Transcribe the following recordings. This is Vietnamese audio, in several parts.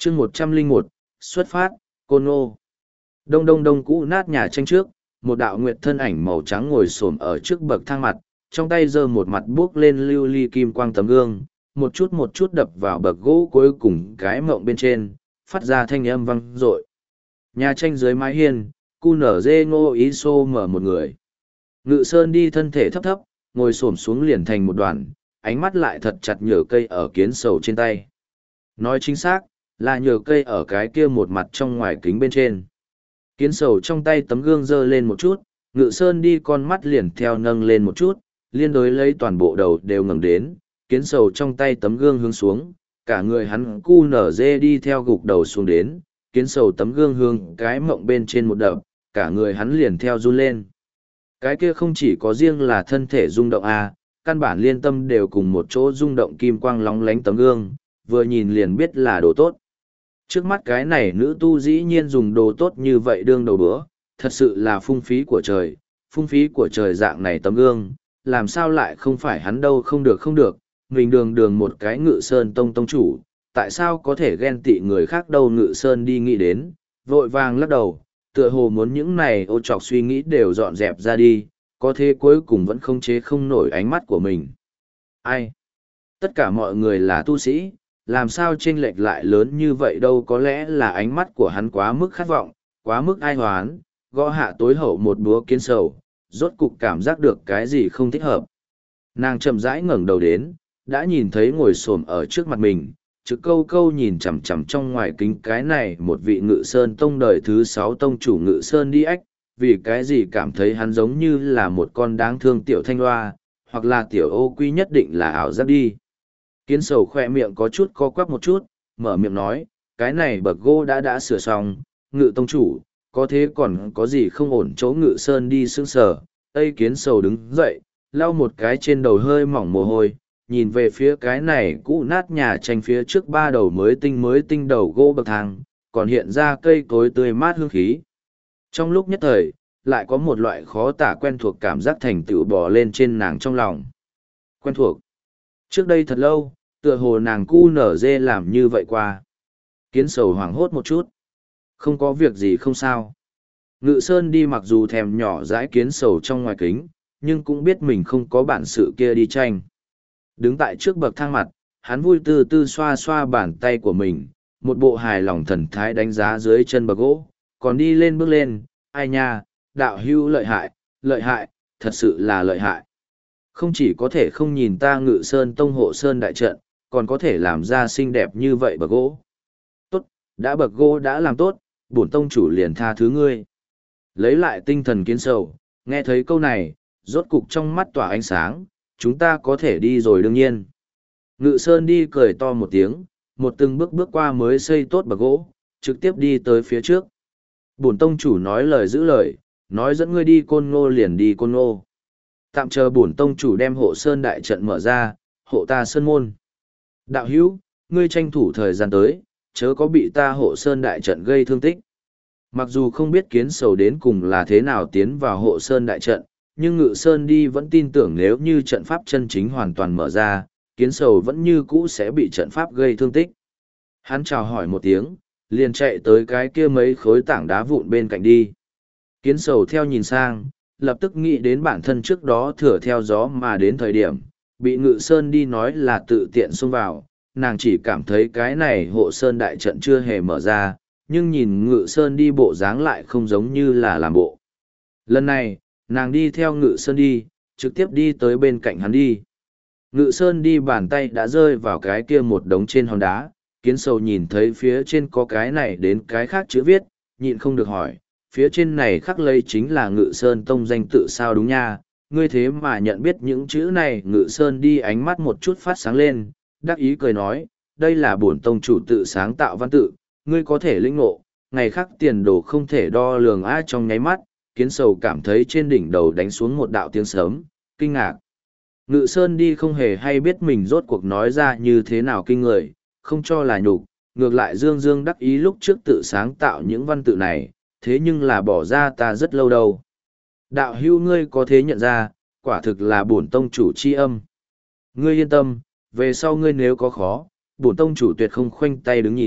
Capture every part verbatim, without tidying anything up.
chương một trăm linh một xuất phát, Côn Ngô. Đông đông đông cũ nát nhà tranh trước, một đạo nguyệt thân ảnh màu trắng ngồi xổm ở trước bậc thang mặt, trong tay giơ một mặt buốc lên lưu ly kim quang tấm gương, một chút một chút đập vào bậc gỗ cuối cùng cái mộng bên trên, phát ra thanh âm vang dội. Nhà tranh dưới mái hiên, cu nở dê Ngô Ý Xô mở một người. Ngự Sơn đi thân thể thấp thấp, ngồi xổm xuống liền thành một đoàn, ánh mắt lại thật chặt nhờ cây ở kiến sầu trên tay. Nói chính xác, là nhờ cây ở cái kia một mặt trong ngoài kính bên trên. Kiến sầu trong tay tấm gương dơ lên một chút, Ngự Sơn đi con mắt liền theo nâng lên một chút, liên đối lấy toàn bộ đầu đều ngẩng đến, kiến sầu trong tay tấm gương hướng xuống, cả người hắn cu nở dê đi theo gục đầu xuống đến, kiến sầu tấm gương hướng cái mộng bên trên một đập, cả người hắn liền theo run lên. Cái kia không chỉ có riêng là thân thể rung động à, căn bản liên tâm đều cùng một chỗ rung động kim quang lóng lánh tấm gương, vừa nhìn liền biết là đồ tốt. Trước mắt cái này nữ tu dĩ nhiên dùng đồ tốt như vậy đương đầu bữa, thật sự là phung phí của trời, phung phí của trời dạng này tấm gương, làm sao lại không phải hắn đâu không được không được, mình đường đường một cái Ngự Sơn tông tông chủ, tại sao có thể ghen tị người khác đâu. Ngự Sơn đi nghĩ đến, vội vàng lắc đầu, tựa hồ muốn những này ô trọc suy nghĩ đều dọn dẹp ra đi, có thế cuối cùng vẫn không chế không nổi ánh mắt của mình. Ai? Tất cả mọi người là tu sĩ, làm sao chênh lệch lại lớn như vậy đâu, có lẽ là ánh mắt của hắn quá mức khát vọng, quá mức ai hoán, gõ hạ tối hậu một búa kiến sầu, rốt cục cảm giác được cái gì không thích hợp. Nàng chậm rãi ngẩng đầu đến, đã nhìn thấy ngồi xổm ở trước mặt mình, trực câu câu nhìn chằm chằm trong ngoài kính cái này một vị Ngự Sơn tông đời thứ sáu tông chủ Ngự Sơn đi ách, vì cái gì cảm thấy hắn giống như là một con đáng thương tiểu thanh loa, hoặc là tiểu ô quy nhất định là ảo giác đi. Kiến sầu khoe miệng có chút co quắp một chút, mở miệng nói, cái này bậc gỗ đã đã sửa xong, Ngự tông chủ, có thế còn có gì không ổn chỗ. Ngự Sơn đi sững sờ, Tây Kiến sầu đứng dậy, lau một cái trên đầu hơi mỏng mồ hôi, nhìn về phía cái này cũ nát nhà tranh phía trước ba đầu mới tinh mới tinh đầu gỗ bậc thang, còn hiện ra cây cối tươi mát hương khí. Trong lúc nhất thời, lại có một loại khó tả quen thuộc cảm giác thành tựu bò lên trên nàng trong lòng. Quen thuộc. Trước đây thật lâu, tựa hồ nàng cu nở dê làm như vậy qua. Kiến sầu hoảng hốt một chút. Không có việc gì không sao. Ngự Sơn đi mặc dù thèm nhỏ dãi kiến sầu trong ngoài kính, nhưng cũng biết mình không có bản sự kia đi tranh. Đứng tại trước bậc thang mặt, hắn vui tư tư xoa xoa bàn tay của mình, một bộ hài lòng thần thái đánh giá dưới chân bậc gỗ, còn đi lên bước lên, ai nha, đạo hưu lợi hại, lợi hại, thật sự là lợi hại. Không chỉ có thể không nhìn ta Ngự Sơn tông hộ sơn đại trận, còn có thể làm ra xinh đẹp như vậy bậc gỗ. Tốt, đã bậc gỗ đã làm tốt, bổn tông chủ liền tha thứ ngươi. Lấy lại tinh thần kiến sầu, nghe thấy câu này, rốt cục trong mắt tỏa ánh sáng, chúng ta có thể đi rồi đương nhiên. Ngự Sơn đi cười to một tiếng, một từng bước bước qua mới xây tốt bậc gỗ, trực tiếp đi tới phía trước. Bổn tông chủ nói lời giữ lời, nói dẫn ngươi đi Côn Ngô liền đi Côn Ngô. Tạm chờ bổn tông chủ đem hộ sơn đại trận mở ra, hộ ta sơn môn. Đạo hữu, ngươi tranh thủ thời gian tới, chớ có bị ta hộ sơn đại trận gây thương tích. Mặc dù không biết kiến sầu đến cùng là thế nào tiến vào hộ sơn đại trận, nhưng Ngự Sơn đi vẫn tin tưởng nếu như trận pháp chân chính hoàn toàn mở ra, kiến sầu vẫn như cũ sẽ bị trận pháp gây thương tích. Hắn chào hỏi một tiếng, liền chạy tới cái kia mấy khối tảng đá vụn bên cạnh đi. Kiến sầu theo nhìn sang, lập tức nghĩ đến bản thân trước đó thừa theo gió mà đến thời điểm, bị Ngự Sơn đi nói là tự tiện xông vào, nàng chỉ cảm thấy cái này hộ sơn đại trận chưa hề mở ra, nhưng nhìn Ngự Sơn đi bộ dáng lại không giống như là làm bộ. Lần này, nàng đi theo Ngự Sơn đi, trực tiếp đi tới bên cạnh hắn đi. Ngự Sơn đi bàn tay đã rơi vào cái kia một đống trên hòn đá, kiến sầu nhìn thấy phía trên có cái này đến cái khác chữ viết, nhịn không được hỏi, phía trên này khắc lấy chính là Ngự Sơn tông danh tự sao đúng nha, ngươi thế mà nhận biết những chữ này. Ngự Sơn đi ánh mắt một chút phát sáng lên, đắc ý cười nói, đây là bổn tông chủ tự sáng tạo văn tự, ngươi có thể lĩnh ngộ, ngày khác tiền đồ không thể đo lường. Ai trong nháy mắt, kiến sầu cảm thấy trên đỉnh đầu đánh xuống một đạo tiếng sớm, kinh ngạc. Ngự Sơn đi không hề hay biết mình rốt cuộc nói ra như thế nào kinh người, không cho là nhục, ngược lại dương dương đắc ý lúc trước tự sáng tạo những văn tự này, thế nhưng là bỏ ra ta rất lâu đâu. Đạo hữu ngươi có thế nhận ra, quả thực là bổn tông chủ chi âm. Ngươi yên tâm, về sau ngươi nếu có khó, bổn tông chủ tuyệt không khoanh tay đứng nhìn,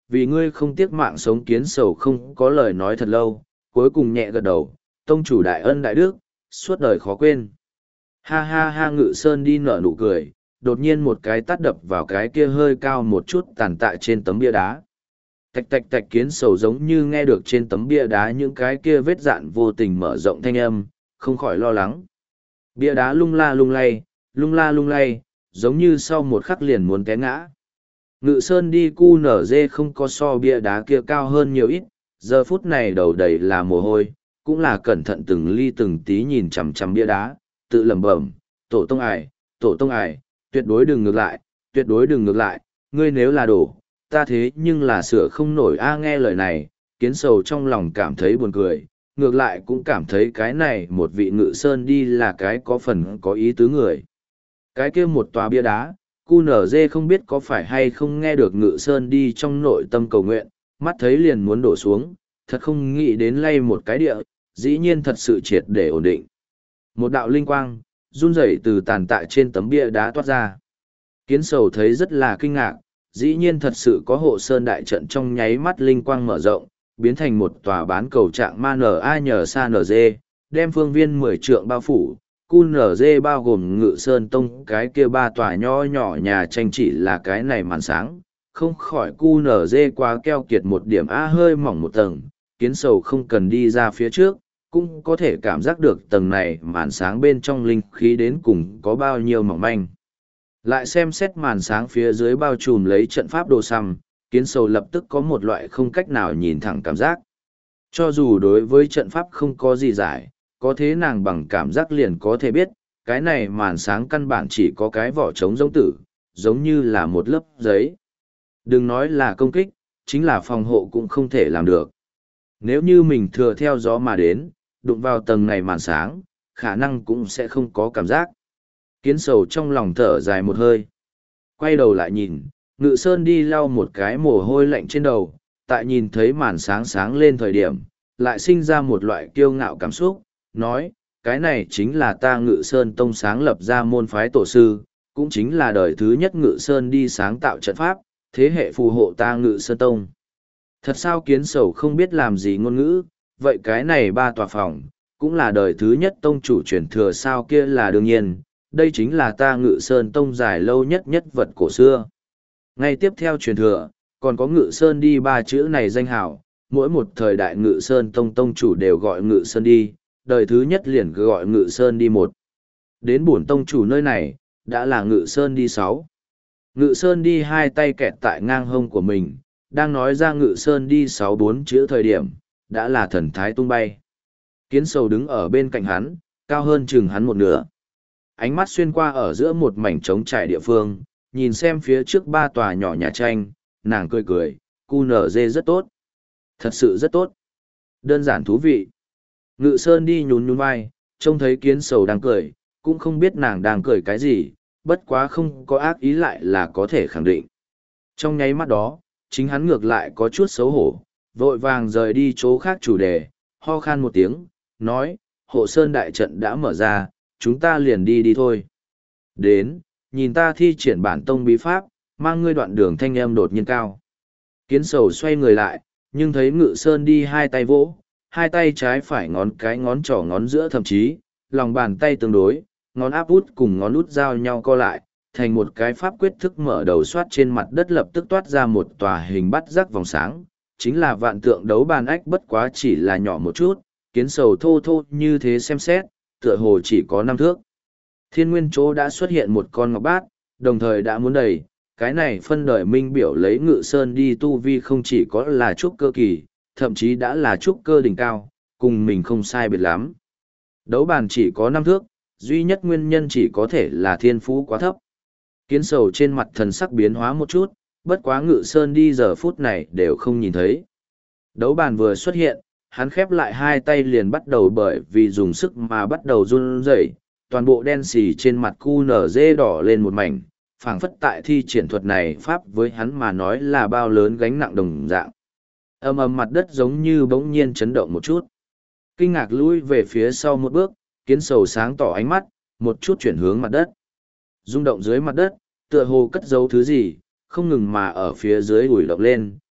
vì ngươi không tiếc mạng sống kiến sầu không có lời nói thật lâu, cuối cùng nhẹ gật đầu, tông chủ đại ân đại đức, suốt đời khó quên. Ha ha ha Ngự Sơn đi nở nụ cười, đột nhiên một cái tát đập vào cái kia hơi cao một chút tàn tạ trên tấm bia đá. Tạch tạch tạch kiến sầu giống như nghe được trên tấm bia đá những cái kia vết dạn vô tình mở rộng thanh âm, không khỏi lo lắng. Bia đá lung la lung lay, lung la lung lay, giống như sau một khắc liền muốn té ngã. Ngự Sơn đi cu nở dê không có so bia đá kia cao hơn nhiều ít, giờ phút này đầu đầy là mồ hôi, cũng là cẩn thận từng ly từng tí nhìn chằm chằm bia đá, tự lẩm bẩm, tổ tông ải, tổ tông ải, tuyệt đối đừng ngược lại, tuyệt đối đừng ngược lại, ngươi nếu là đổ, ta thế nhưng là sửa không nổi a nghe lời này, kiến sầu trong lòng cảm thấy buồn cười, ngược lại cũng cảm thấy cái này một vị Ngự Sơn đi là cái có phần có ý tứ người. Cái kia một tòa bia đá, cu nở dê không biết có phải hay không nghe được Ngự Sơn đi trong nội tâm cầu nguyện, mắt thấy liền muốn đổ xuống, thật không nghĩ đến lay một cái địa, dĩ nhiên thật sự triệt để ổn định. Một đạo linh quang, run rẩy từ tàn tạ trên tấm bia đá toát ra. Kiến sầu thấy rất là kinh ngạc, dĩ nhiên thật sự có hộ sơn đại trận trong nháy mắt linh quang mở rộng, biến thành một tòa bán cầu trạng ma nở a nhờ sa nở dê, đem phương viên mười trượng bao phủ. Cu nở dê bao gồm Ngự Sơn Tông cái kia ba tòa nho nhỏ nhà tranh chỉ là cái này màn sáng, không khỏi cu nở dê quá keo kiệt một điểm a hơi mỏng một tầng, kiến sầu không cần đi ra phía trước, cũng có thể cảm giác được tầng này màn sáng bên trong linh khí đến cùng có bao nhiêu mỏng manh. Lại xem xét màn sáng phía dưới bao trùm lấy trận pháp đồ xăm, kiến sầu lập tức có một loại không cách nào nhìn thẳng cảm giác. Cho dù đối với trận pháp không có gì giải, có thế nàng bằng cảm giác liền có thể biết, cái này màn sáng căn bản chỉ có cái vỏ trống giống tử, giống như là một lớp giấy. Đừng nói là công kích, chính là phòng hộ cũng không thể làm được. Nếu như mình thừa theo gió mà đến, đụng vào tầng này màn sáng, khả năng cũng sẽ không có cảm giác. Kiến sầu trong lòng thở dài một hơi. Quay đầu lại nhìn, Ngự Sơn đi lau một cái mồ hôi lạnh trên đầu, tại nhìn thấy màn sáng sáng lên thời điểm, lại sinh ra một loại kiêu ngạo cảm xúc, nói, cái này chính là ta Ngự Sơn Tông sáng lập ra môn phái tổ sư, cũng chính là đời thứ nhất Ngự Sơn đi sáng tạo trận pháp, thế hệ phù hộ ta Ngự Sơn Tông. Thật sao kiến sầu không biết làm gì ngôn ngữ, vậy cái này ba tòa phòng, cũng là đời thứ nhất tông chủ truyền thừa sao kia là đương nhiên, đây chính là ta Ngự Sơn Tông dài lâu nhất nhất vật cổ xưa. Ngay tiếp theo truyền thừa, còn có Ngự Sơn đi ba chữ này danh hào, mỗi một thời đại Ngự Sơn Tông tông chủ đều gọi Ngự Sơn đi, đời thứ nhất liền gọi Ngự Sơn đi một. Đến bổn tông chủ nơi này, đã là Ngự Sơn đi sáu. Ngự Sơn đi hai tay kẹt tại ngang hông của mình, đang nói ra Ngự Sơn đi sáu bốn chữ thời điểm, đã là thần thái tung bay. Kiến sầu đứng ở bên cạnh hắn, cao hơn chừng hắn một nửa. Ánh mắt xuyên qua ở giữa một mảnh trống trải địa phương, nhìn xem phía trước ba tòa nhỏ nhà tranh, nàng cười cười, cu nở dê rất tốt. Thật sự rất tốt. Đơn giản thú vị. Ngự Sơn đi nhún nhún vai, trông thấy kiến sầu đang cười, cũng không biết nàng đang cười cái gì, bất quá không có ác ý lại là có thể khẳng định. Trong nháy mắt đó, chính hắn ngược lại có chút xấu hổ, vội vàng rời đi chỗ khác chủ đề, ho khan một tiếng, nói, hộ sơn đại trận đã mở ra, chúng ta liền đi đi thôi. Đến, nhìn ta thi triển bản tông bí pháp, mang ngươi đoạn đường thanh âm đột nhiên cao. Kiến sầu xoay người lại, nhưng thấy Ngự Sơn đi hai tay vỗ, hai tay trái phải ngón cái ngón trỏ ngón giữa thậm chí, lòng bàn tay tương đối, ngón áp út cùng ngón út giao nhau co lại, thành một cái pháp quyết thức mở đầu soát trên mặt đất lập tức toát ra một tòa hình bắt rắc vòng sáng, chính là vạn tượng đấu bàn ách bất quá chỉ là nhỏ một chút, kiến sầu thô thô như thế xem xét, tựa hồ chỉ có năm thước. Thiên nguyên chỗ đã xuất hiện một con ngọc bát, đồng thời đã muốn đầy, cái này phân đời minh biểu lấy Ngự Sơn đi tu vi không chỉ có là trúc cơ kỳ, thậm chí đã là trúc cơ đỉnh cao, cùng mình không sai biệt lắm. Đấu bàn chỉ có năm thước, duy nhất nguyên nhân chỉ có thể là thiên phú quá thấp. Kiến sầu trên mặt thần sắc biến hóa một chút, bất quá Ngự Sơn đi giờ phút này đều không nhìn thấy. Đấu bàn vừa xuất hiện, hắn khép lại hai tay liền bắt đầu bởi vì dùng sức mà bắt đầu run rẩy, toàn bộ đen xì trên mặt cu nở dê đỏ lên một mảnh, phảng phất tại thi triển thuật này pháp với hắn mà nói là bao lớn gánh nặng đồng dạng. Ầm ầm mặt đất giống như bỗng nhiên chấn động một chút. Kinh ngạc lùi về phía sau một bước, kiến sầu sáng tỏ ánh mắt, một chút chuyển hướng mặt đất. Rung động dưới mặt đất, tựa hồ cất giấu thứ gì, không ngừng mà ở phía dưới ủi động lên,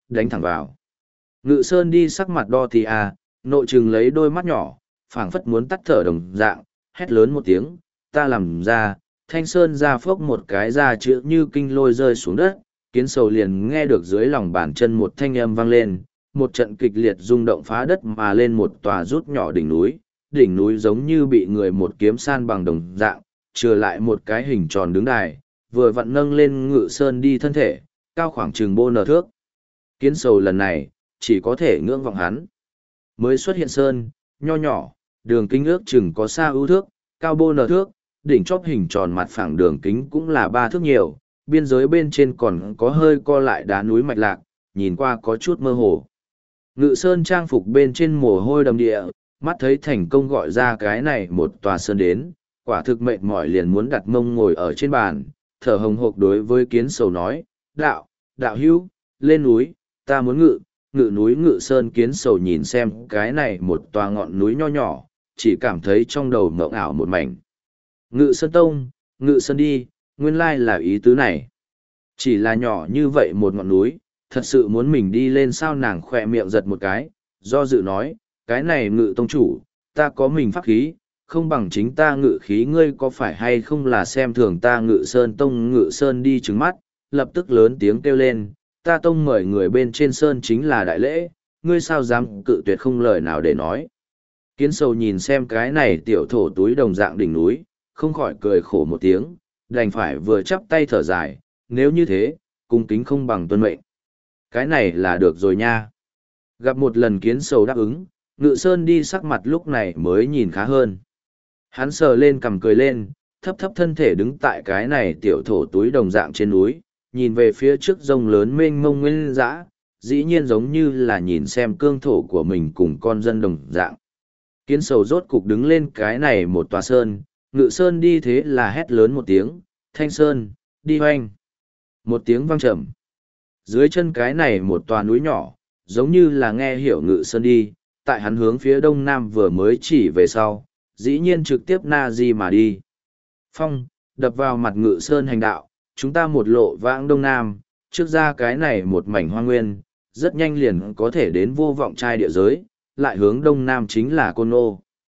đánh thẳng vào. Ngự Sơn đi sắc mặt đo thì à, nội trừng lấy đôi mắt nhỏ, phảng phất muốn tắt thở đồng dạng, hét lớn một tiếng, ta làm ra, Thanh Sơn ra phốc một cái ra chữ như kinh lôi rơi xuống đất, Kiến Sầu liền nghe được dưới lòng bàn chân một thanh âm vang lên, một trận kịch liệt rung động phá đất mà lên một tòa rút nhỏ đỉnh núi, đỉnh núi giống như bị người một kiếm san bằng đồng dạng, trừ lại một cái hình tròn đứng đài, vừa vặn nâng lên Ngự Sơn đi thân thể, cao khoảng chừng bô nở thước. Kiến Sầu lần này, chỉ có thể ngưỡng vọng hắn. Mới xuất hiện sơn, nho nhỏ, đường kính ước chừng có xa ưu thước, cao bô nở thước, đỉnh chóp hình tròn mặt phẳng đường kính cũng là ba thước nhiều, biên giới bên trên còn có hơi co lại đá núi mạch lạc, nhìn qua có chút mơ hồ. Ngự Sơn trang phục bên trên mồ hôi đầm địa, mắt thấy thành công gọi ra cái này một tòa sơn đến, quả thực mệt mỏi liền muốn đặt mông ngồi ở trên bàn, thở hồng hộc đối với Kiến Sầu nói, đạo, đạo hữu, lên núi, ta muốn ngự, ngự núi Ngự Sơn. Kiến Sầu nhìn xem cái này một tòa ngọn núi nho nhỏ, chỉ cảm thấy trong đầu mộng ảo một mảnh. Ngự Sơn Tông, Ngự Sơn đi, nguyên lai là ý tứ này. Chỉ là nhỏ như vậy một ngọn núi, thật sự muốn mình đi lên sao? Nàng khỏe miệng giật một cái, do dự nói, cái này Ngự Tông chủ, ta có mình pháp khí, không bằng chính ta ngự khí, ngươi có phải hay không là xem thường ta Ngự Sơn Tông? Ngự Sơn đi trừng mắt, lập tức lớn tiếng kêu lên, ta tông mời người bên trên sơn chính là đại lễ, ngươi sao dám cự tuyệt? Không lời nào để nói. Kiến Sầu nhìn xem cái này tiểu thổ túi đồng dạng đỉnh núi, không khỏi cười khổ một tiếng, đành phải vừa chắp tay thở dài, nếu như thế, cung kính không bằng tuân mệnh. Cái này là được rồi nha. Gặp một lần Kiến Sầu đáp ứng, Ngự Sơn đi sắc mặt lúc này mới nhìn khá hơn. Hắn sờ lên cằm cười lên, thấp thấp thân thể đứng tại cái này tiểu thổ túi đồng dạng trên núi, nhìn về phía trước rông lớn mênh mông nguyên dã, dĩ nhiên giống như là nhìn xem cương thổ của mình cùng con dân đồng dạng. Kiến Sầu rốt cục đứng lên cái này một tòa sơn, Ngự Sơn đi thế là hét lớn một tiếng, Thanh Sơn, đi hoanh. Một tiếng vang trầm. Dưới chân cái này một tòa núi nhỏ, giống như là nghe hiểu Ngự Sơn đi, tại hắn hướng phía đông nam vừa mới chỉ về sau, dĩ nhiên trực tiếp na di mà đi. Phong, đập vào mặt Ngự Sơn hành đạo, chúng ta một lộ vãng đông nam, trước ra cái này một mảnh hoa nguyên, rất nhanh liền có thể đến Vô Vọng Trai địa giới, lại hướng đông nam chính là Côn Ô.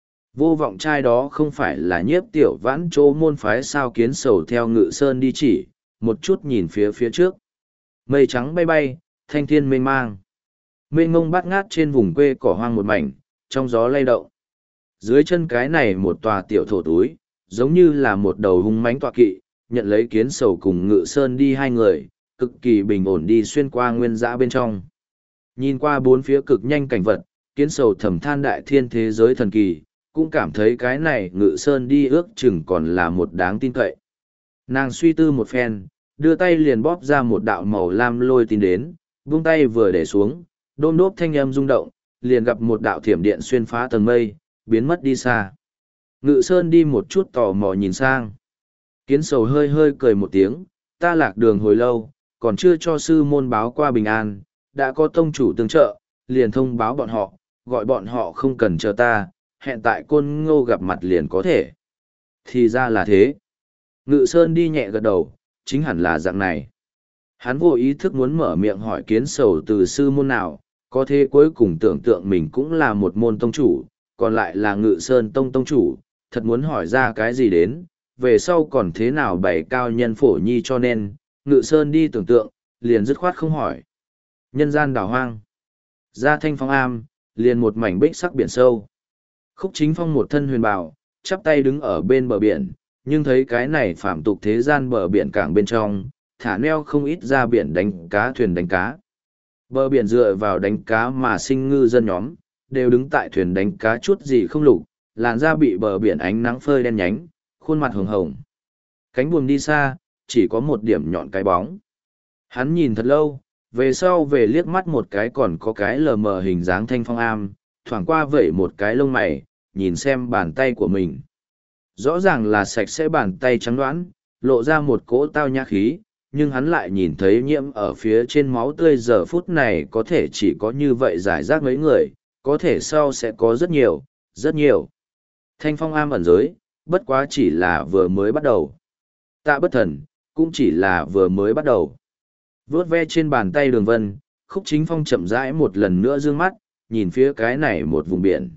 Vô Vọng Trai đó không phải là Nhiếp Tiểu Vãn chỗ môn phái sao? Kiến Sầu theo Ngự Sơn đi chỉ, một chút nhìn phía phía trước. Mây trắng bay bay, thanh thiên mênh mang. Mênh mông bát ngát trên vùng quê cỏ hoang một mảnh, trong gió lay động. Dưới chân cái này một tòa tiểu thổ túi, giống như là một đầu hung mãnh tọa kỵ, nhận lấy Kiến Sầu cùng Ngự Sơn đi hai người, cực kỳ bình ổn đi xuyên qua nguyên dã bên trong. Nhìn qua bốn phía cực nhanh cảnh vật, Kiến Sầu thầm than đại thiên thế giới thần kỳ, cũng cảm thấy cái này Ngự Sơn đi ước chừng còn là một đáng tin cậy. Nàng suy tư một phen, đưa tay liền bóp ra một đạo màu lam lôi tin đến, vung tay vừa để xuống, đôm đốp thanh âm rung động, liền gặp một đạo thiểm điện xuyên phá tầng mây, biến mất đi xa. Ngự Sơn đi một chút tò mò nhìn sang. Kiến Sầu hơi hơi cười một tiếng, ta lạc đường hồi lâu, còn chưa cho sư môn báo qua bình an, đã có tông chủ tương trợ, liền thông báo bọn họ, gọi bọn họ không cần chờ ta, hẹn tại Côn Ngô gặp mặt liền có thể. Thì ra là thế. Ngự Sơn đi nhẹ gật đầu, chính hẳn là dạng này. Hắn vô ý thức muốn mở miệng hỏi Kiến Sầu từ sư môn nào, có thế cuối cùng tưởng tượng mình cũng là một môn tông chủ, còn lại là Ngự Sơn tông tông chủ, thật muốn hỏi ra cái gì đến, về sau còn thế nào bày cao nhân phổ nhi, cho nên, Ngự Sơn đi tưởng tượng, liền dứt khoát không hỏi. Nhân gian đảo hoang. Ra thanh phong am, liền một mảnh bích sắc biển sâu. Khúc Chính Phong một thân huyền bào, chắp tay đứng ở bên bờ biển, nhưng thấy cái này phạm tục thế gian bờ biển cảng bên trong, thả neo không ít ra biển đánh cá thuyền đánh cá. Bờ biển dựa vào đánh cá mà sinh ngư dân nhóm, đều đứng tại thuyền đánh cá chút gì không lục, làn da bị bờ biển ánh nắng phơi đen nhánh, khuôn mặt hồng hồng. Cánh buồm đi xa, chỉ có một điểm nhọn cái bóng. Hắn nhìn thật lâu, về sau về liếc mắt một cái còn có cái lờ mờ hình dáng thanh phong am, thoảng qua vẩy một cái lông mày, nhìn xem bàn tay của mình. Rõ ràng là sạch sẽ bàn tay trắng đoán, lộ ra một cỗ tao nhã khí, nhưng hắn lại nhìn thấy nhiễm ở phía trên máu tươi giờ phút này có thể chỉ có như vậy giải rác mấy người, có thể sau sẽ có rất nhiều, rất nhiều. Thanh phong am ẩn giới, bất quá chỉ là vừa mới bắt đầu. Tạ bất thần, cũng chỉ là vừa mới bắt đầu. Vướt ve trên bàn tay đường vân, Khúc Chính Phong chậm rãi một lần nữa dương mắt, nhìn phía cái này một vùng biển.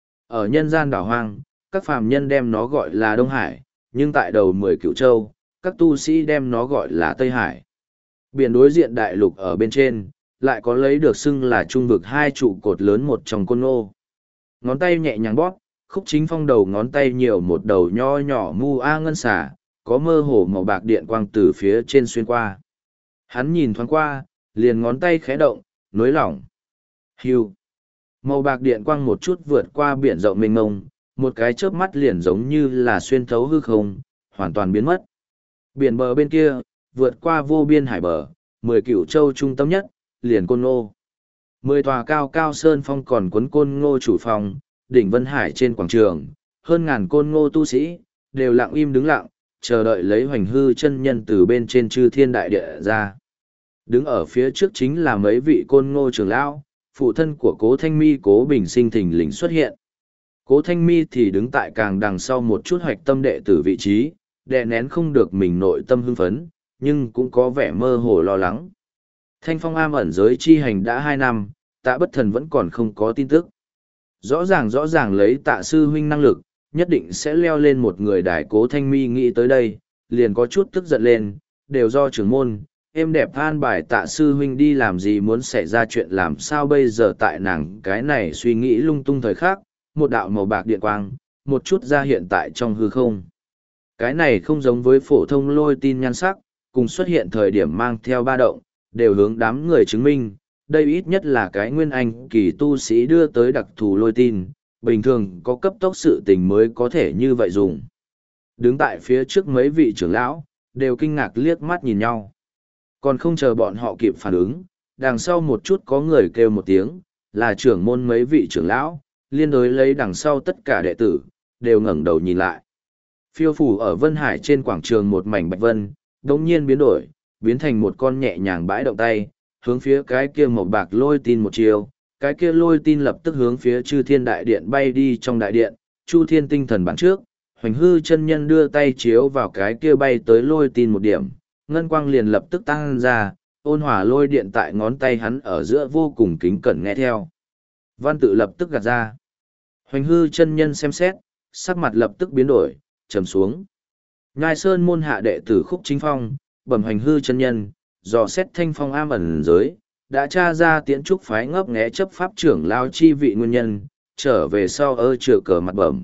Ở nhân gian đảo hoang, các phàm nhân đem nó gọi là Đông Hải, nhưng tại đầu mười cửu châu, các tu sĩ đem nó gọi là Tây Hải. Biển đối diện đại lục ở bên trên, lại có lấy được xưng là trung vực hai trụ cột lớn một trong Côn Ngô. Ngón tay nhẹ nhàng bóp, Khúc Chính Phong đầu ngón tay nhiều một đầu nho nhỏ mu a ngân xả, có mơ hồ màu bạc điện quang từ phía trên xuyên qua. Hắn nhìn thoáng qua, liền ngón tay khẽ động, nối lỏng. Hưu. Màu bạc điện quang một chút vượt qua biển rộng mênh mông, một cái chớp mắt liền giống như là xuyên thấu hư không, hoàn toàn biến mất. Biển bờ bên kia, vượt qua vô biên hải bờ, mười cửu châu trung tâm nhất, liền Côn Ngô. Mười tòa cao cao sơn phong còn quấn Côn Ngô chủ phòng, đỉnh Vân Hải trên quảng trường, hơn ngàn Côn Ngô tu sĩ, đều lặng im đứng lặng, chờ đợi lấy Hoành Hư chân nhân từ bên trên chư thiên đại địa ra. Đứng ở phía trước chính là mấy vị Côn Ngô trưởng lão, phụ thân của Cố Thanh Mi Cố Bình Sinh thình lình xuất hiện. Cố Thanh Mi thì đứng tại càng đằng sau một chút hoạch tâm đệ tử vị trí, đè nén không được mình nội tâm hưng phấn, nhưng cũng có vẻ mơ hồ lo lắng. Thanh Phong Am ẩn giới chi hành đã hai năm, Tạ Bất Thần vẫn còn không có tin tức. Rõ ràng rõ ràng lấy Tạ sư huynh năng lực, nhất định sẽ leo lên một người đài. Cố Thanh Mi nghĩ tới đây, liền có chút tức giận lên, đều do trưởng môn, em đẹp an bài Tạ sư huynh đi làm gì, muốn xảy ra chuyện làm sao bây giờ. Tại nàng cái này suy nghĩ lung tung thời khắc, một đạo màu bạc điện quang, một chút ra hiện tại trong hư không. Cái này không giống với phổ thông lôi tin nhan sắc, cùng xuất hiện thời điểm mang theo ba động, đều hướng đám người chứng minh, đây ít nhất là cái nguyên anh kỳ tu sĩ đưa tới đặc thù lôi tin, bình thường có cấp tốc sự tình mới có thể như vậy dùng. Đứng tại phía trước mấy vị trưởng lão, đều kinh ngạc liếc mắt nhìn nhau. Còn không chờ bọn họ kịp phản ứng, đằng sau một chút có người kêu một tiếng, là trưởng môn mấy vị trưởng lão, liên đối lấy đằng sau tất cả đệ tử, đều ngẩng đầu nhìn lại. Phiêu phủ ở Vân Hải trên quảng trường một mảnh bạch vân, đột nhiên biến đổi, biến thành một con nhẹ nhàng bãi động tay, hướng phía cái kia màu bạc lôi tin một chiều, cái kia lôi tin lập tức hướng phía Chư Thiên Đại Điện bay đi. Trong đại điện, Chu Thiên tinh thần bản trước, Hoành Hư chân nhân đưa tay chiếu vào cái kia bay tới lôi tin một điểm, ngân quang liền lập tức tăng ra, ôn hòa lôi điện tại ngón tay hắn ở giữa vô cùng kính cẩn nghe theo. Văn tự lập tức gạt ra. Hoành Hư chân nhân xem xét, sắc mặt lập tức biến đổi, trầm xuống. Nhai Sơn môn hạ đệ tử Khúc Chính Phong, bẩm Hoành Hư chân nhân, dò xét Thanh Phong Am ẩn giới, đã tra ra Tiễn Trúc phái ngấp nghé chấp pháp trưởng lao chi vị nguyên nhân, trở về sau ơ chữa cờ mặt bẩm.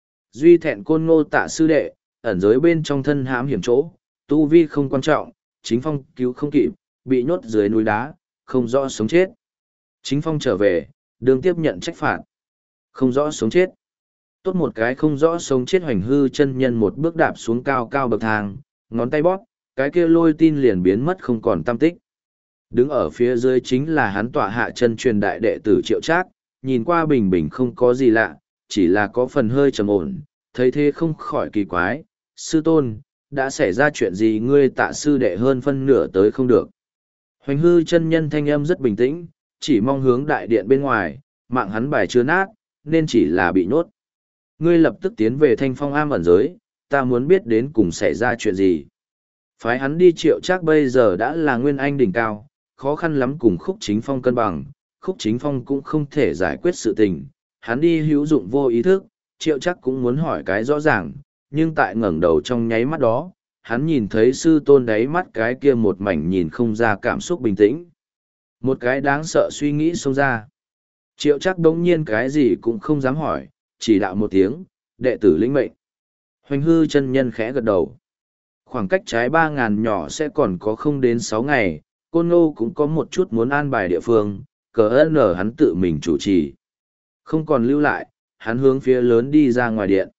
Duy thẹn Côn Ngô Tạ sư đệ, ẩn giới bên trong thân hãm hiểm chỗ, tu vi không quan trọng, Chính Phong cứu không kịp, bị nhốt dưới núi đá, không rõ sống chết. Chính Phong trở về, đương tiếp nhận trách phạt. Không rõ sống chết. Tốt một cái không rõ sống chết. Hoành Hư chân nhân một bước đạp xuống cao cao bậc thang, ngón tay bóp, cái kia lôi tin liền biến mất không còn tăm tích. Đứng ở phía dưới chính là hắn tọa hạ chân truyền đại đệ tử Triệu Trác, nhìn qua bình bình không có gì lạ, chỉ là có phần hơi trầm ổn, thấy thế không khỏi kỳ quái. Sư tôn, đã xảy ra chuyện gì? Ngươi Tạ sư đệ hơn phân nửa tới không được. Hoành Hư chân nhân thanh âm rất bình tĩnh, chỉ mong hướng đại điện bên ngoài, mạng hắn bài chưa nát, nên chỉ là bị nhốt. Ngươi lập tức tiến về Thanh Phong Am ẩn giới, ta muốn biết đến cùng xảy ra chuyện gì. Phái hắn đi. Triệu Trác bây giờ đã là nguyên anh đỉnh cao, khó khăn lắm cùng Khúc Chính Phong cân bằng, Khúc Chính Phong cũng không thể giải quyết sự tình, hắn đi hữu dụng vô ý thức, Triệu Trác cũng muốn hỏi cái rõ ràng, nhưng tại ngẩng đầu trong nháy mắt đó, hắn nhìn thấy sư tôn đáy mắt cái kia một mảnh nhìn không ra cảm xúc bình tĩnh. Một cái đáng sợ suy nghĩ xông ra. Triệu Trác đống nhiên cái gì cũng không dám hỏi, chỉ đạo một tiếng, đệ tử lĩnh mệnh. Hoành Hư chân nhân khẽ gật đầu. Khoảng cách trái ba ngàn nhỏ sẽ còn có không đến sáu ngày, Côn Ngô cũng có một chút muốn an bài địa phương, cờ ơn ở hắn tự mình chủ trì. Không còn lưu lại, hắn hướng phía lớn đi ra ngoài điện.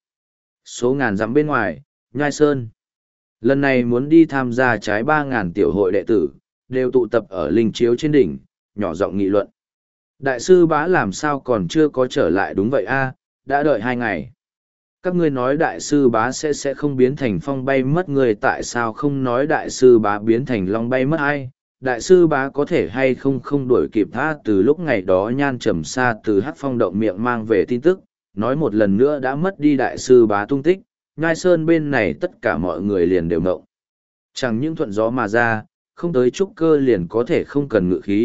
Số ngàn dặm bên ngoài, Nhai Sơn. Lần này muốn đi tham gia trái ba ngàn tiểu hội đệ tử, đều tụ tập ở linh chiếu trên đỉnh, nhỏ giọng nghị luận. Đại sư Bá làm sao còn chưa có trở lại? Đúng vậy a, đã đợi hai ngày. Các ngươi nói đại sư Bá sẽ sẽ không biến thành phong bay mất người, tại sao không nói đại sư Bá biến thành long bay mất ai? Đại sư Bá có thể hay không không đuổi kịp tha? Từ lúc ngày đó Nhan Trầm Sa từ Hắc Phong động miệng mang về tin tức, nói một lần nữa đã mất đi đại sư Bá tung tích, Nhai Sơn bên này tất cả mọi người liền đều ngộng. Chẳng những thuận gió mà ra, không tới trúc cơ liền có thể không cần ngự khí,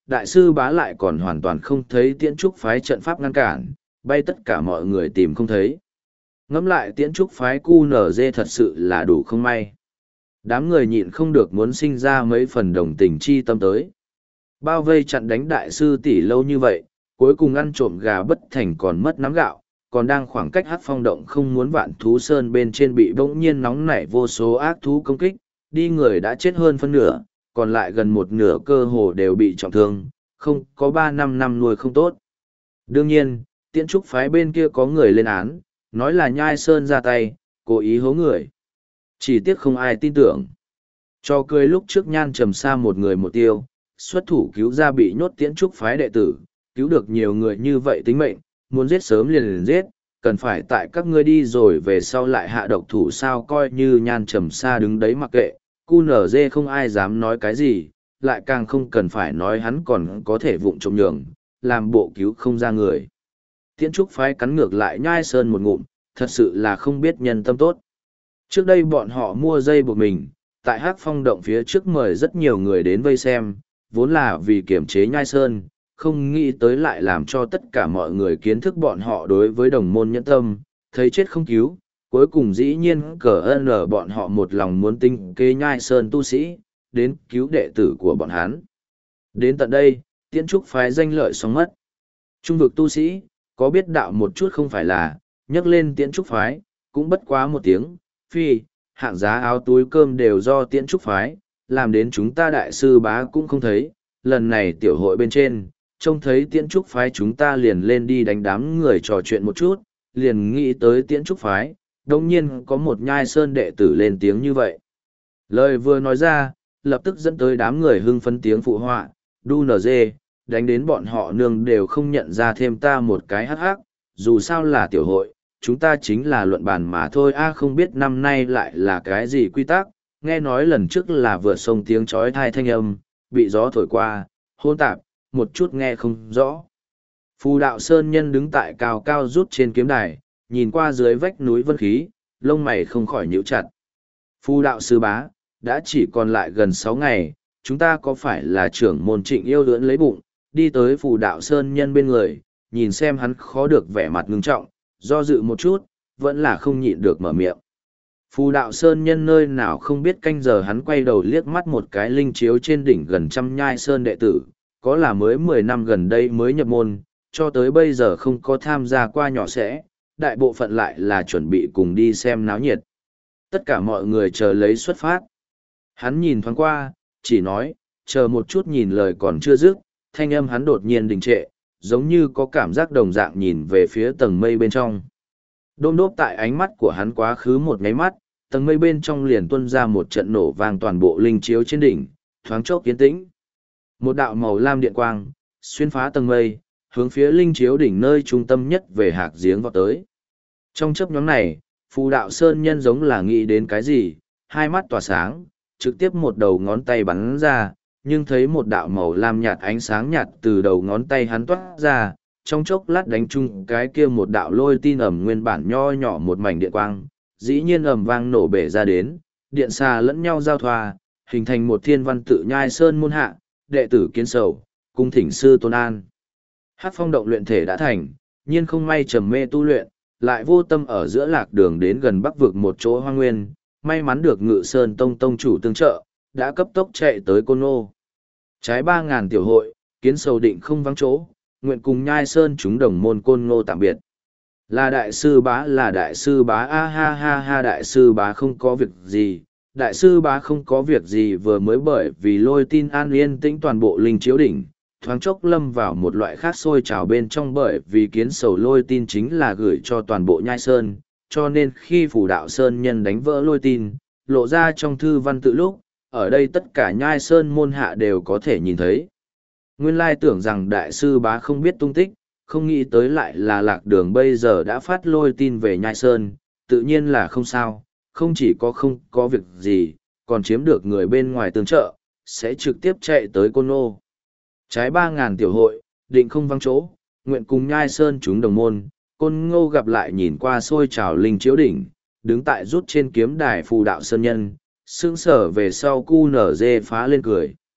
đại sư bá lại còn hoàn toàn không thấy tiễn trúc phái trận pháp ngăn cản, bay tất cả mọi người tìm không thấy. Ngẫm lại tiễn trúc phái cu nở dê thật sự là đủ không may. Đám người nhịn không được muốn sinh ra mấy phần đồng tình chi tâm tới. Bao vây chặn đánh đại sư tỷ lâu như vậy, cuối cùng ăn trộm gà bất thành còn mất nắm gạo, còn đang khoảng cách hát phong động không muốn vạn thú sơn bên trên bị bỗng nhiên nóng nảy vô số ác thú công kích, đi người đã chết hơn phân nửa, còn lại gần một nửa cơ hồ đều bị trọng thương, không có ba năm năm nuôi không tốt. Đương nhiên, tiễn trúc phái bên kia có người lên án, nói là nhai sơn ra tay, cố ý hố người. Chỉ tiếc không ai tin tưởng. Cho cười lúc trước nhan trầm xa một người một tiêu, xuất thủ cứu ra bị nhốt tiễn trúc phái đệ tử, cứu được nhiều người như vậy tính mệnh, muốn giết sớm liền liền giết, cần phải tại các ngươi đi rồi về sau lại hạ độc thủ sao coi như nhan trầm xa đứng đấy mặc kệ, cu nở dê không ai dám nói cái gì, lại càng không cần phải nói hắn còn có thể vụng trộm nhường, làm bộ cứu không ra người. Tiễn trúc phái cắn ngược lại nhai sơn một ngụm, thật sự là không biết nhân tâm tốt. Trước đây bọn họ mua dây buộc mình, tại Hắc Phong động phía trước mời rất nhiều người đến vây xem, vốn là vì kiểm chế nhai sơn, không nghĩ tới lại làm cho tất cả mọi người kiến thức bọn họ đối với đồng môn nhẫn tâm, thấy chết không cứu, cuối cùng dĩ nhiên cờ ơn ở bọn họ một lòng muốn tinh kế nhai sơn tu sĩ, đến cứu đệ tử của bọn hắn. Đến tận đây, tiễn trúc phái danh lợi xong mất. Trung vực tu sĩ, có biết đạo một chút không phải là, nhắc lên tiễn trúc phái, cũng bất quá một tiếng, phi, hạng giá áo túi cơm đều do tiễn trúc phái, làm đến chúng ta đại sư bá cũng không thấy, lần này tiểu hội bên trên, trông thấy tiễn trúc phái chúng ta liền lên đi đánh đám người trò chuyện một chút, liền nghĩ tới tiễn trúc phái, đồng nhiên có một nhai sơn đệ tử lên tiếng như vậy. Lời vừa nói ra, lập tức dẫn tới đám người hưng phấn tiếng phụ họa, đu nở dê, đánh đến bọn họ nương đều không nhận ra thêm ta một cái hắc hắc, dù sao là tiểu hội, chúng ta chính là luận bàn mà thôi a không biết năm nay lại là cái gì quy tắc, nghe nói lần trước là vượt sông tiếng chói thai thanh âm, bị gió thổi qua, hôn tạp, một chút nghe không rõ. Phù đạo sơn nhân đứng tại cao cao rút trên kiếm đài, nhìn qua dưới vách núi vân khí, lông mày không khỏi nhíu chặt. Phù đạo sư bá, đã chỉ còn lại gần sáu ngày, chúng ta có phải là trưởng môn Trịnh yêu lưỡn lấy bụng, đi tới phù đạo sơn nhân bên người, nhìn xem hắn khó được vẻ mặt ngưng trọng, do dự một chút, vẫn là không nhịn được mở miệng. Phù đạo sơn nhân nơi nào không biết canh giờ hắn quay đầu liếc mắt một cái linh chiếu trên đỉnh gần trăm nhai sơn đệ tử, có là mới mười năm gần đây mới nhập môn, cho tới bây giờ không có tham gia qua nhỏ sẽ, đại bộ phận lại là chuẩn bị cùng đi xem náo nhiệt. Tất cả mọi người chờ lấy xuất phát. Hắn nhìn thoáng qua, chỉ nói, chờ một chút nhìn lời còn chưa dứt, thanh âm hắn đột nhiên đình trệ, giống như có cảm giác đồng dạng nhìn về phía tầng mây bên trong. Đôm đốp tại ánh mắt của hắn quá khứ một ngáy mắt, tầng mây bên trong liền tuôn ra một trận nổ vang toàn bộ linh chiếu trên đỉnh, thoáng chốc yên tĩnh. Một đạo màu lam điện quang, xuyên phá tầng mây, hướng phía linh chiếu đỉnh nơi trung tâm nhất về hạc giếng vào tới. Trong chớp nhóm này, phù đạo sơn nhân giống là nghĩ đến cái gì, hai mắt tỏa sáng, trực tiếp một đầu ngón tay bắn ra, nhưng thấy một đạo màu lam nhạt ánh sáng nhạt từ đầu ngón tay hắn toát ra, trong chốc lát đánh chung cái kia một đạo lôi tin ẩm nguyên bản nho nhỏ một mảnh điện quang, dĩ nhiên ầm vang nổ bể ra đến, điện xà lẫn nhau giao thoa, hình thành một thiên văn tự nhai sơn môn hạ, đệ tử kiến sầu, cung thỉnh sư tôn an. Hắc phong động luyện thể đã thành, nhiên không may trầm mê tu luyện, lại vô tâm ở giữa lạc đường đến gần bắc vực một chỗ hoang nguyên, may mắn được ngự sơn tông tông chủ tương trợ, đã cấp tốc chạy tới Côn Ngô. Trái ba ngàn tiểu hội, kiến sầu định không vắng chỗ, nguyện cùng nhai sơn chúng đồng môn Côn Ngô tạm biệt. Là đại sư bá là đại sư bá a ha ha ha đại sư bá không có việc gì, đại sư bá không có việc gì vừa mới bởi vì lôi tin an yên tĩnh toàn bộ linh chiếu đỉnh, thoáng chốc lâm vào một loại khác sôi trào bên trong bởi vì kiến sầu lôi tin chính là gửi cho toàn bộ nhai sơn, cho nên khi phủ đạo sơn nhân đánh vỡ lôi tin, lộ ra trong thư văn tự lúc, ở đây tất cả nhai sơn môn hạ đều có thể nhìn thấy. Nguyên lai tưởng rằng đại sư bá không biết tung tích, không nghĩ tới lại là lạc đường bây giờ đã phát lôi tin về nhai sơn, tự nhiên là không sao, không chỉ có không có việc gì, còn chiếm được người bên ngoài tương trợ, sẽ trực tiếp chạy tới Côn Ngô. Trái ba ngàn tiểu hội, định không vắng chỗ, nguyện cùng nhai sơn chúng đồng môn, Côn Ngô gặp lại nhìn qua xôi trào linh chiếu đỉnh, đứng tại rút trên kiếm đài phù đạo sơn nhân, sững sở về sau cu nở dê phá lên cười.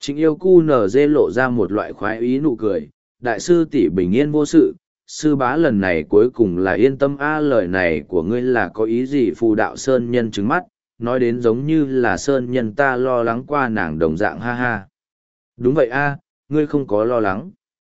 Trịnh yêu cu nở dê lộ ra một loại khoái ý nụ cười, đại sư tỷ bình yên vô sự, sư bá lần này cuối cùng là yên tâm a lời này của ngươi là có ý gì phù đạo sơn nhân trứng mắt, nói đến giống như là sơn nhân ta lo lắng qua nàng đồng dạng ha ha. Đúng vậy a, ngươi không có lo lắng.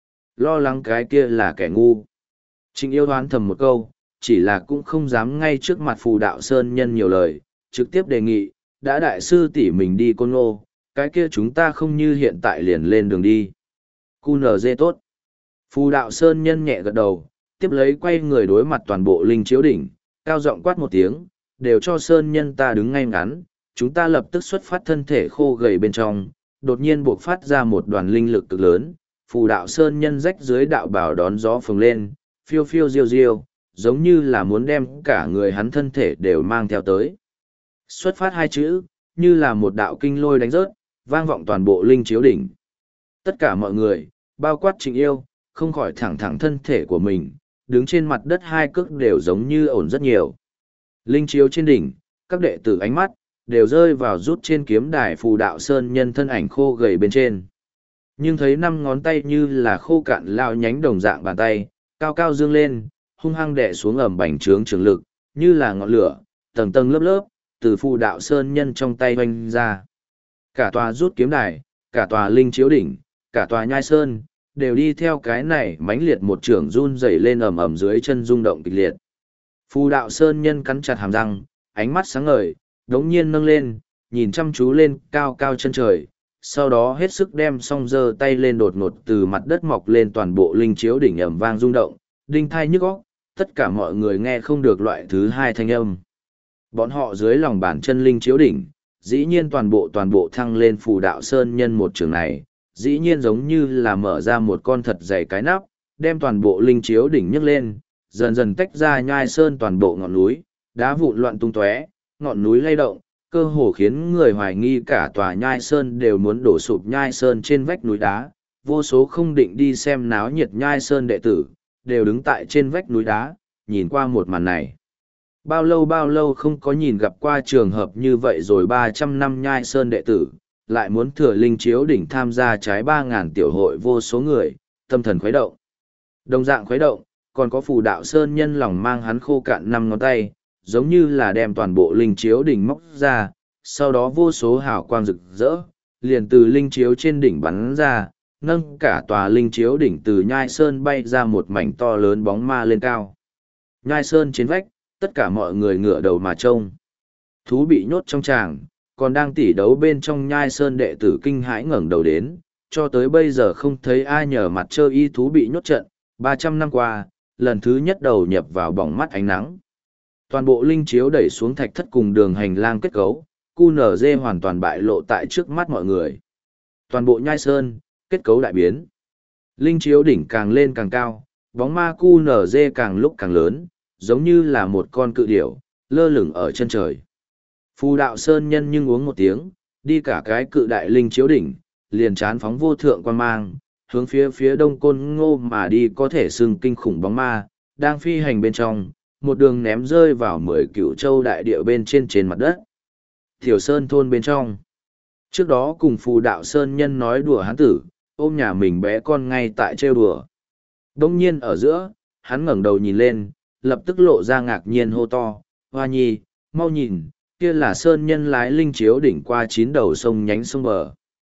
Lo lắng cái kia là kẻ ngu. Trịnh yêu đoán thầm một câu, chỉ là cũng không dám ngay trước mặt phù đạo sơn nhân nhiều lời, trực tiếp đề nghị, đã đại sư tỷ mình đi Côn Ngô, cái kia chúng ta không như hiện tại liền lên đường đi. Cu nở dê tốt. Phù đạo sơn nhân nhẹ gật đầu, tiếp lấy quay người đối mặt toàn bộ linh chiếu đỉnh, cao giọng quát một tiếng, đều cho sơn nhân ta đứng ngay ngắn, chúng ta lập tức xuất phát thân thể khô gầy bên trong, đột nhiên buộc phát ra một đoàn linh lực cực lớn, phù đạo sơn nhân rách dưới đạo bảo đón gió phồng lên, phiêu phiêu diêu diêu, giống như là muốn đem cả người hắn thân thể đều mang theo tới. Xuất phát hai chữ, như là một đạo kinh lôi đánh rớt, vang vọng toàn bộ linh chiếu đỉnh. Tất cả mọi người, bao quát Trịnh yêu, không khỏi thẳng thẳng thân thể của mình, đứng trên mặt đất hai cước đều giống như ổn rất nhiều. Linh chiếu trên đỉnh, các đệ tử ánh mắt, đều rơi vào rút trên kiếm đài phù đạo sơn nhân thân ảnh khô gầy bên trên. Nhưng thấy năm ngón tay như là khô cạn lao nhánh đồng dạng bàn tay, cao cao dương lên, hung hăng đè xuống ẩm bành trướng trường lực, như là ngọn lửa, tầng tầng lớp lớp, từ phù đạo sơn nhân trong tay hoanh ra. Cả tòa rút kiếm đài, cả tòa linh chiếu đỉnh, cả tòa nhai sơn, đều đi theo cái này mãnh liệt một trường run rẩy lên ầm ầm dưới chân rung động kịch liệt. Phù đạo sơn nhân cắn chặt hàm răng, ánh mắt sáng ngời, đống nhiên nâng lên, nhìn chăm chú lên cao cao chân trời, sau đó hết sức đem song giơ tay lên đột ngột từ mặt đất mọc lên toàn bộ linh chiếu đỉnh ầm vang rung động, đinh thai nhức óc, tất cả mọi người nghe không được loại thứ hai thanh âm. Bọn họ dưới lòng bàn chân linh chiếu đỉnh, dĩ nhiên toàn bộ toàn bộ thăng lên phù đạo sơn nhân một trường này, dĩ nhiên giống như là mở ra một con thật dày cái nắp, đem toàn bộ linh chiếu đỉnh nhấc lên, dần dần tách ra nhai sơn toàn bộ ngọn núi, đá vụn loạn tung tóe, ngọn núi lay động, cơ hồ khiến người hoài nghi cả tòa nhai sơn đều muốn đổ sụp nhai sơn trên vách núi đá, vô số không định đi xem náo nhiệt nhai sơn đệ tử, đều đứng tại trên vách núi đá, nhìn qua một màn này. Bao lâu bao lâu không có nhìn gặp qua trường hợp như vậy rồi ba trăm năm nhai sơn đệ tử, lại muốn thừa linh chiếu đỉnh tham gia trái ba ngàn tiểu hội vô số người, tâm thần khuấy động. Đồng dạng khuấy động, còn có phù đạo sơn nhân lòng mang hắn khô cạn năm ngón tay, giống như là đem toàn bộ linh chiếu đỉnh móc ra, sau đó vô số hào quang rực rỡ, liền từ linh chiếu trên đỉnh bắn ra, nâng cả tòa linh chiếu đỉnh từ nhai sơn bay ra một mảnh to lớn bóng ma lên cao. Nhai sơn trên vách, tất cả mọi người ngửa đầu mà trông. Thú bị nhốt trong tràng, còn đang tỉ đấu bên trong nhai sơn đệ tử kinh hãi ngẩng đầu đến, cho tới bây giờ không thấy ai nhờ mặt chơi y thú bị nhốt trận, ba trăm năm qua, lần thứ nhất đầu nhập vào bỏng mắt ánh nắng. Toàn bộ linh chiếu đẩy xuống thạch thất cùng đường hành lang kết cấu, cu nở dê hoàn toàn bại lộ tại trước mắt mọi người. Toàn bộ nhai sơn, kết cấu đại biến. Linh chiếu đỉnh càng lên càng cao, bóng ma cu nở dê càng lúc càng lớn, giống như là một con cự điểu, lơ lửng ở chân trời. Phù đạo sơn nhân nhưng uống một tiếng, đi cả cái cự đại linh chiếu đỉnh, liền chán phóng vô thượng quan mang, hướng phía phía đông Côn Ngô mà đi có thể xưng kinh khủng bóng ma, đang phi hành bên trong, một đường ném rơi vào mười cửu châu đại địa bên trên trên mặt đất. Tiểu Sơn thôn bên trong. Trước đó cùng phù đạo sơn nhân nói đùa hán tử, ôm nhà mình bé con ngay tại trêu đùa. Đông nhiên ở giữa, hắn ngẩng đầu nhìn lên, lập tức lộ ra ngạc nhiên hô to, Hoa Nhi, mau nhìn, kia là sơn nhân lái linh chiếu đỉnh qua chín đầu sông nhánh sông bờ.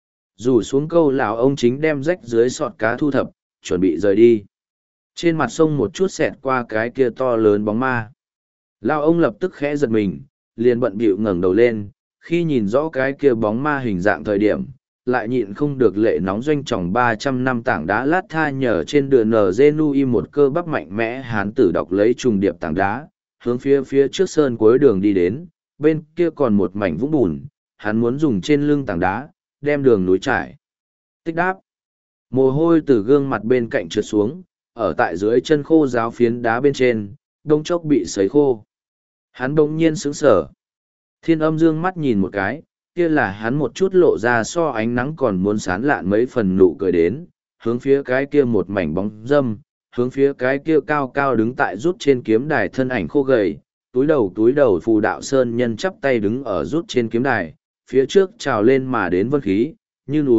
Rủ xuống câu lão ông chính đem rách dưới sọt cá thu thập, chuẩn bị rời đi. Trên mặt sông một chút xẹt qua cái kia to lớn bóng ma. Lão ông lập tức khẽ giật mình, liền bận bịu ngẩng đầu lên, khi nhìn rõ cái kia bóng ma hình dạng thời điểm, lại nhịn không được lệ nóng doanh tròng ba trăm năm tảng đá lát tha nhờ trên đường nở dê nui một cơ bắp mạnh mẽ hán tử đọc lấy trùng điệp tảng đá, hướng phía phía trước sơn cuối đường đi đến, bên kia còn một mảnh vũng bùn, hắn muốn dùng trên lưng tảng đá, đem đường núi trải. Tích đáp. Mồ hôi từ gương mặt bên cạnh trượt xuống, ở tại dưới chân khô ráo phiến đá bên trên, đông chốc bị sấy khô. Hắn bỗng nhiên sững sờ. Thiên âm dương mắt nhìn một cái, kia là hắn một chút lộ ra so ánh nắng còn muốn sán lạn mấy phần nụ cười đến, hướng phía cái kia một mảnh bóng dâm, hướng phía cái kia cao cao đứng tại rút trên kiếm đài thân ảnh khô gầy, túi đầu túi đầu phù đạo sơn nhân chắp tay đứng ở rút trên kiếm đài, phía trước trào lên mà đến vân khí, như núi,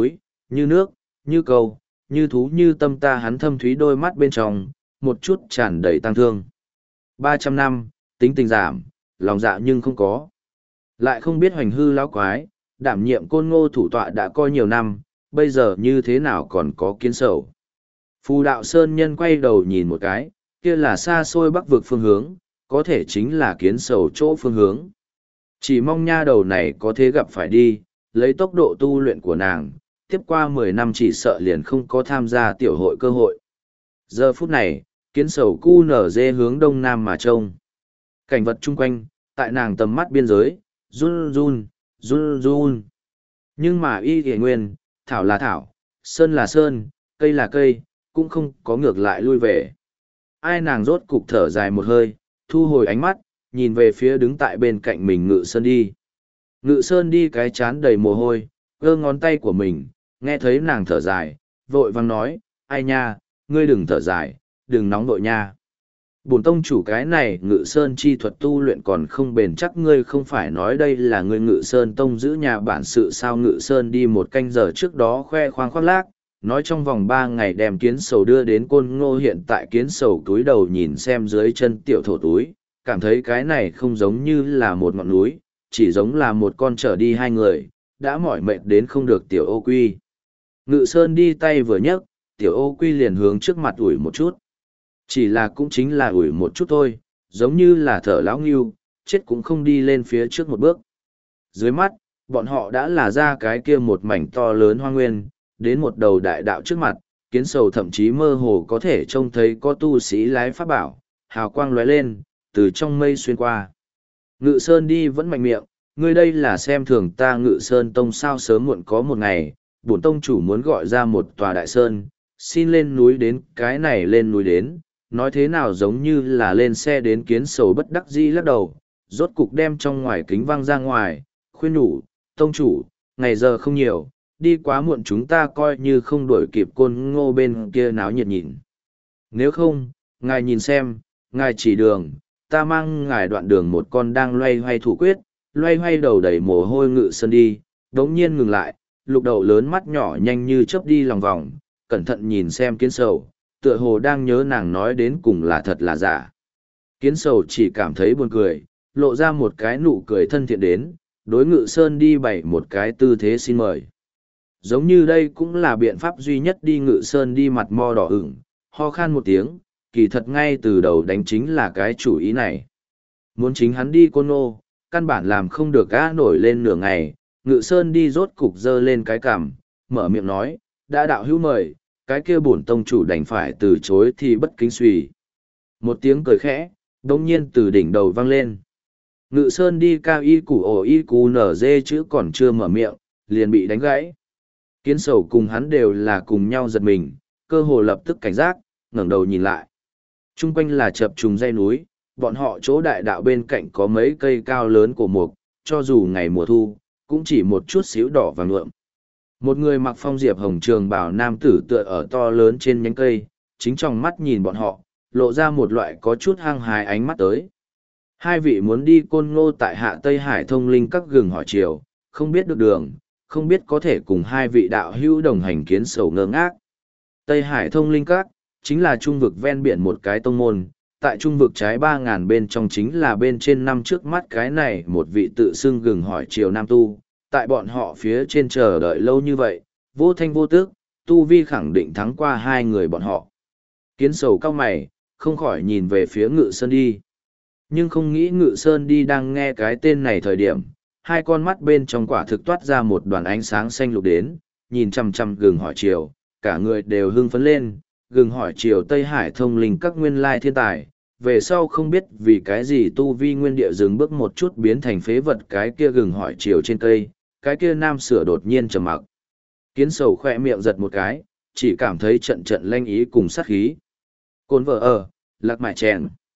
như nước, như cầu, như thú như tâm ta hắn thâm thúy đôi mắt bên trong, một chút tràn đầy tăng thương. Ba trăm năm, tính tình giảm, lòng dạ nhưng không có. Lại không biết hoành hư lão quái, đảm nhiệm côn ngô thủ tọa đã coi nhiều năm, bây giờ như thế nào còn có kiến sầu. Phù đạo sơn nhân quay đầu nhìn một cái, kia là xa xôi bắc vực phương hướng, có thể chính là kiến sầu chỗ phương hướng. Chỉ mong nha đầu này có thế gặp phải đi, lấy tốc độ tu luyện của nàng, tiếp qua mười năm chỉ sợ liền không có tham gia tiểu hội cơ hội. Giờ phút này, kiến sầu cu nở dê hướng đông nam mà trông. Cảnh vật chung quanh, tại nàng tầm mắt biên giới, run run, run run. Nhưng mà y kề nguyên, thảo là thảo, sơn là sơn, cây là cây, cũng không có ngược lại lui về. Ai nàng rốt cục thở dài một hơi, thu hồi ánh mắt, nhìn về phía đứng tại bên cạnh mình Ngự Sơn đi. Ngự Sơn đi cái chán đầy mồ hôi, gơ ngón tay của mình, nghe thấy nàng thở dài, vội vang nói, ai nha, ngươi đừng thở dài, đừng nóng vội nha. Bổn tông chủ cái này Ngự Sơn chi thuật tu luyện còn không bền chắc, ngươi không phải nói đây là ngươi Ngự Sơn tông giữ nhà bản sự sao. Ngự Sơn đi một canh giờ trước đó khoe khoang khoác lác, nói trong vòng ba ngày đem kiến sầu đưa đến côn ngô. Hiện tại kiến sầu túi đầu nhìn xem dưới chân tiểu thổ túi, cảm thấy cái này không giống như là một ngọn núi, chỉ giống là một con chở đi hai người, đã mỏi mệt đến không được tiểu ô quy. Ngự Sơn đi tay vừa nhấc, tiểu ô quy liền hướng trước mặt ủi một chút. Chỉ là cũng chính là ủi một chút thôi, giống như là thở lão nghiêu, chết cũng không đi lên phía trước một bước. Dưới mắt, bọn họ đã là ra cái kia một mảnh to lớn hoang nguyên, đến một đầu đại đạo trước mặt, kiến sầu thậm chí mơ hồ có thể trông thấy có tu sĩ lái pháp bảo, hào quang lóe lên, từ trong mây xuyên qua. Ngự Sơn đi vẫn mạnh miệng, ngươi đây là xem thường ta Ngự Sơn tông sao. Sớm muộn có một ngày, bổn tông chủ muốn gọi ra một tòa đại sơn, xin lên núi đến, cái này lên núi đến, nói thế nào giống như là lên xe đến. Kiến sầu bất đắc dĩ lắc đầu, rốt cục đem trong ngoài kính văng ra ngoài, khuyên nhủ, tông chủ, ngày giờ không nhiều, đi quá muộn chúng ta coi như không đuổi kịp côn ngô bên kia náo nhiệt nhìn. Nếu không, ngài nhìn xem, ngài chỉ đường, ta mang ngài đoạn đường. Một con đang loay hoay thủ quyết, loay hoay đầu đầy mồ hôi Ngự Sơn đi, đống nhiên ngừng lại, lục đầu lớn mắt nhỏ nhanh như chớp đi lòng vòng, cẩn thận nhìn xem kiến sầu, tựa hồ đang nhớ nàng nói đến cùng là thật là giả. Kiến sầu chỉ cảm thấy buồn cười, lộ ra một cái nụ cười thân thiện đến, đối Ngự Sơn đi bày một cái tư thế xin mời. Giống như đây cũng là biện pháp duy nhất đi. Ngự Sơn đi mặt mo đỏ ửng, ho khan một tiếng, kỳ thật ngay từ đầu đánh chính là cái chủ ý này. Muốn chính hắn đi côn ngô, căn bản làm không được gã nổi lên nửa ngày. Ngự Sơn đi rốt cục dơ lên cái cằm, mở miệng nói, đã đạo hữu mời, cái kia bổn tông chủ đành phải từ chối thì bất kính suy. Một tiếng cười khẽ, đông nhiên từ đỉnh đầu vang lên. Ngự Sơn đi cao y củ ổ y củ nở dê chữ còn chưa mở miệng, liền bị đánh gãy. Kiến sầu cùng hắn đều là cùng nhau giật mình, cơ hồ lập tức cảnh giác, ngẩng đầu nhìn lại. Trung quanh là chập trùng dãy núi, bọn họ chỗ đại đạo bên cạnh có mấy cây cao lớn của mục, cho dù ngày mùa thu, cũng chỉ một chút xíu đỏ vàng nhuộm. Một người mặc phong diệp hồng trường bào nam tử tựa ở to lớn trên nhánh cây, chính trong mắt nhìn bọn họ, lộ ra một loại có chút hăng hái ánh mắt tới. Hai vị muốn đi côn ngô tại hạ Tây Hải thông linh các gừng hỏi chiều, không biết được đường, không biết có thể cùng hai vị đạo hữu đồng hành. Kiến sầu ngơ ngác. Tây Hải thông linh các, chính là trung vực ven biển một cái tông môn, tại trung vực trái ba ngàn bên trong chính là bên trên năm trước mắt cái này một vị tự xưng gừng hỏi chiều nam tu, tại bọn họ phía trên chờ đợi lâu như vậy, vô thanh vô tức, tu vi khẳng định thắng qua hai người bọn họ. Kiến sầu cao mày, không khỏi nhìn về phía Ngự Sơn đi. Nhưng không nghĩ Ngự Sơn đi đang nghe cái tên này thời điểm, hai con mắt bên trong quả thực toát ra một đoàn ánh sáng xanh lục đến, nhìn chằm chằm gừng hỏi chiều, cả người đều hưng phấn lên. Gừng hỏi chiều Tây Hải thông linh các nguyên lai thiên tài, về sau không biết vì cái gì tu vi nguyên địa dừng bước một chút biến thành phế vật. Cái kia gừng hỏi chiều trên cây, cái kia nam sửa đột nhiên trầm mặc. Kiến sầu khoe miệng giật một cái, chỉ cảm thấy trận trận lanh ý cùng sát khí. Cồn vợ ở, lạc mại chèn.